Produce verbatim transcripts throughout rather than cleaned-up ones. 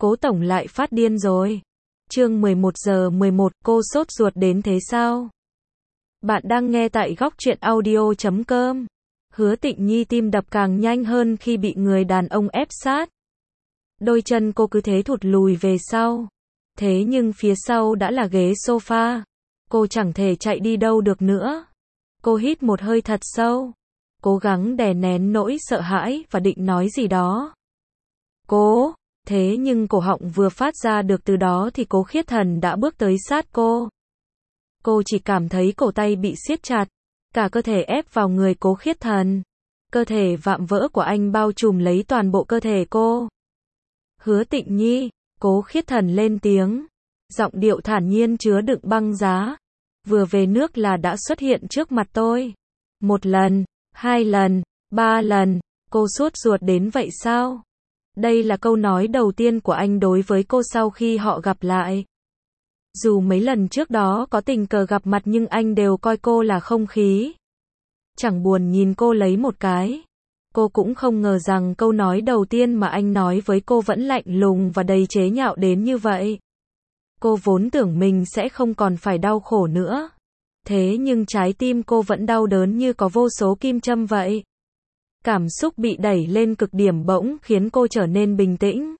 Cố tổng lại phát điên rồi. Chương mười một giờ mười một, cô sốt ruột đến thế sao? Bạn đang nghe tại góc truyện audio chấm com. Hứa Tịnh Nhi tim đập càng nhanh hơn khi bị người đàn ông ép sát. Đôi chân cô cứ thế thụt lùi về sau. Thế nhưng phía sau đã là ghế sofa. Cô chẳng thể chạy đi đâu được nữa. Cô hít một hơi thật sâu. Cố gắng đè nén nỗi sợ hãi và định nói gì đó. Cố, thế nhưng cổ họng vừa phát ra được từ đó thì Cố Khiết Thần đã bước tới sát cô. Cô chỉ cảm thấy cổ tay bị siết chặt, cả cơ thể ép vào người Cố Khiết Thần. Cơ thể vạm vỡ của anh bao trùm lấy toàn bộ cơ thể cô. Hứa Tịnh Nhi, Cố Khiết Thần lên tiếng, giọng điệu thản nhiên chứa đựng băng giá. Vừa về nước là đã xuất hiện trước mặt tôi. Một lần, hai lần, ba lần, cô sốt ruột đến vậy sao? Đây là câu nói đầu tiên của anh đối với cô sau khi họ gặp lại. Dù mấy lần trước đó có tình cờ gặp mặt nhưng anh đều coi cô là không khí. Chẳng buồn nhìn cô lấy một cái. Cô cũng không ngờ rằng câu nói đầu tiên mà anh nói với cô vẫn lạnh lùng và đầy chế nhạo đến như vậy. Cô vốn tưởng mình sẽ không còn phải đau khổ nữa. Thế nhưng trái tim cô vẫn đau đớn như có vô số kim châm vậy. Cảm xúc bị đẩy lên cực điểm bỗng khiến cô trở nên bình tĩnh.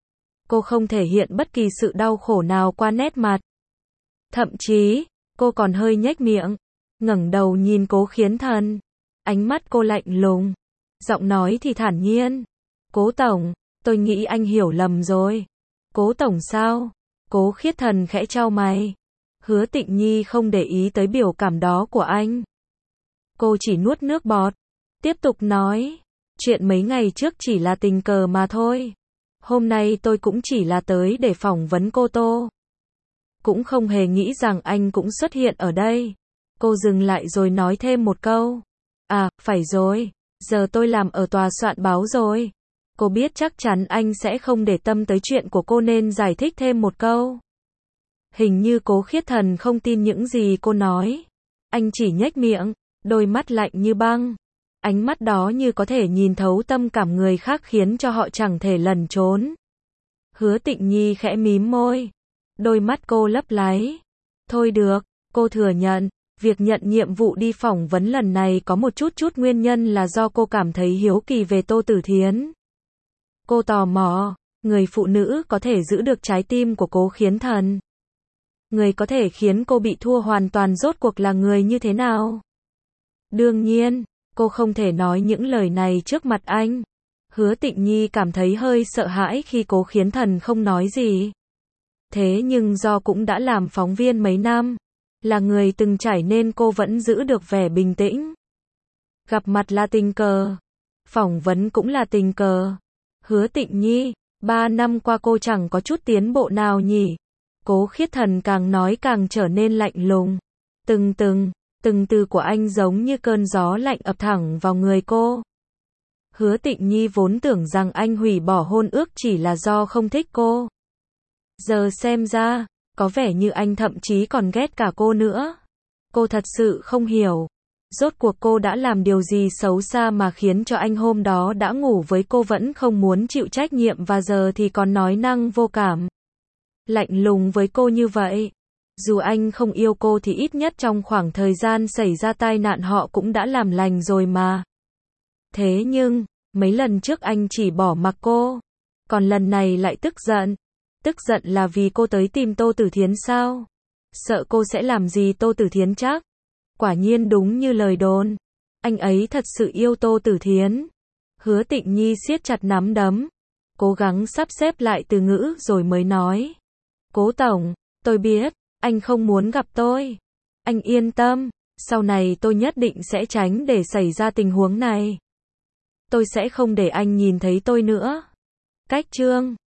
Cô không thể hiện bất kỳ sự đau khổ nào qua nét mặt. Thậm chí, cô còn hơi nhếch miệng, ngẩng đầu nhìn Cố Khiết Thần. Ánh mắt cô lạnh lùng, giọng nói thì thản nhiên. Cố tổng, tôi nghĩ anh hiểu lầm rồi. Cố tổng sao? Cố Khiết Thần khẽ chau mày. Hứa Tịnh Nhi không để ý tới biểu cảm đó của anh. Cô chỉ nuốt nước bọt. Tiếp tục nói, chuyện mấy ngày trước chỉ là tình cờ mà thôi. Hôm nay tôi cũng chỉ là tới để phỏng vấn cô Tô. Cũng không hề nghĩ rằng anh cũng xuất hiện ở đây. Cô dừng lại rồi nói thêm một câu. À, phải rồi, giờ tôi làm ở tòa soạn báo rồi. Cô biết chắc chắn anh sẽ không để tâm tới chuyện của cô nên giải thích thêm một câu. Hình như Cố Khiết Thần không tin những gì cô nói. Anh chỉ nhếch miệng, đôi mắt lạnh như băng. Ánh mắt đó như có thể nhìn thấu tâm cảm người khác khiến cho họ chẳng thể lẩn trốn. Hứa Tịnh Nhi khẽ mím môi. Đôi mắt cô lấp láy. Thôi được, cô thừa nhận, việc nhận nhiệm vụ đi phỏng vấn lần này có một chút chút nguyên nhân là do cô cảm thấy hiếu kỳ về Tô Tử Thiến. Cô tò mò, người phụ nữ có thể giữ được trái tim của Cố Khiết Thần. Người có thể khiến cô bị thua hoàn toàn rốt cuộc là người như thế nào? Đương nhiên, cô không thể nói những lời này trước mặt anh. Hứa Tịnh Nhi cảm thấy hơi sợ hãi khi Cố Khiết Thần không nói gì. Thế nhưng do cũng đã làm phóng viên mấy năm, là người từng trải nên cô vẫn giữ được vẻ bình tĩnh. Gặp mặt là tình cờ, phỏng vấn cũng là tình cờ. Hứa Tịnh Nhi, ba năm qua cô chẳng có chút tiến bộ nào nhỉ? Cố Khiết Thần càng nói càng trở nên lạnh lùng. Từng từng, từng từ của anh giống như cơn gió lạnh ập thẳng vào người cô. Hứa Tịnh Nhi vốn tưởng rằng anh hủy bỏ hôn ước chỉ là do không thích cô. Giờ xem ra, có vẻ như anh thậm chí còn ghét cả cô nữa. Cô thật sự không hiểu. Rốt cuộc cô đã làm điều gì xấu xa mà khiến cho anh hôm đó đã ngủ với cô vẫn không muốn chịu trách nhiệm và giờ thì còn nói năng vô cảm. Lạnh lùng với cô như vậy. Dù anh không yêu cô thì ít nhất trong khoảng thời gian xảy ra tai nạn họ cũng đã làm lành rồi mà. Thế nhưng, mấy lần trước anh chỉ bỏ mặc cô. Còn lần này lại tức giận. Tức giận là vì cô tới tìm Tô Tử Thiến sao? Sợ cô sẽ làm gì Tô Tử Thiến chắc? Quả nhiên đúng như lời đồn. Anh ấy thật sự yêu Tô Tử Thiến. Hứa Tịnh Nhi siết chặt nắm đấm. Cố gắng sắp xếp lại từ ngữ rồi mới nói. Cố tổng, tôi biết, anh không muốn gặp tôi. Anh yên tâm, sau này tôi nhất định sẽ tránh để xảy ra tình huống này. Tôi sẽ không để anh nhìn thấy tôi nữa. Cách chương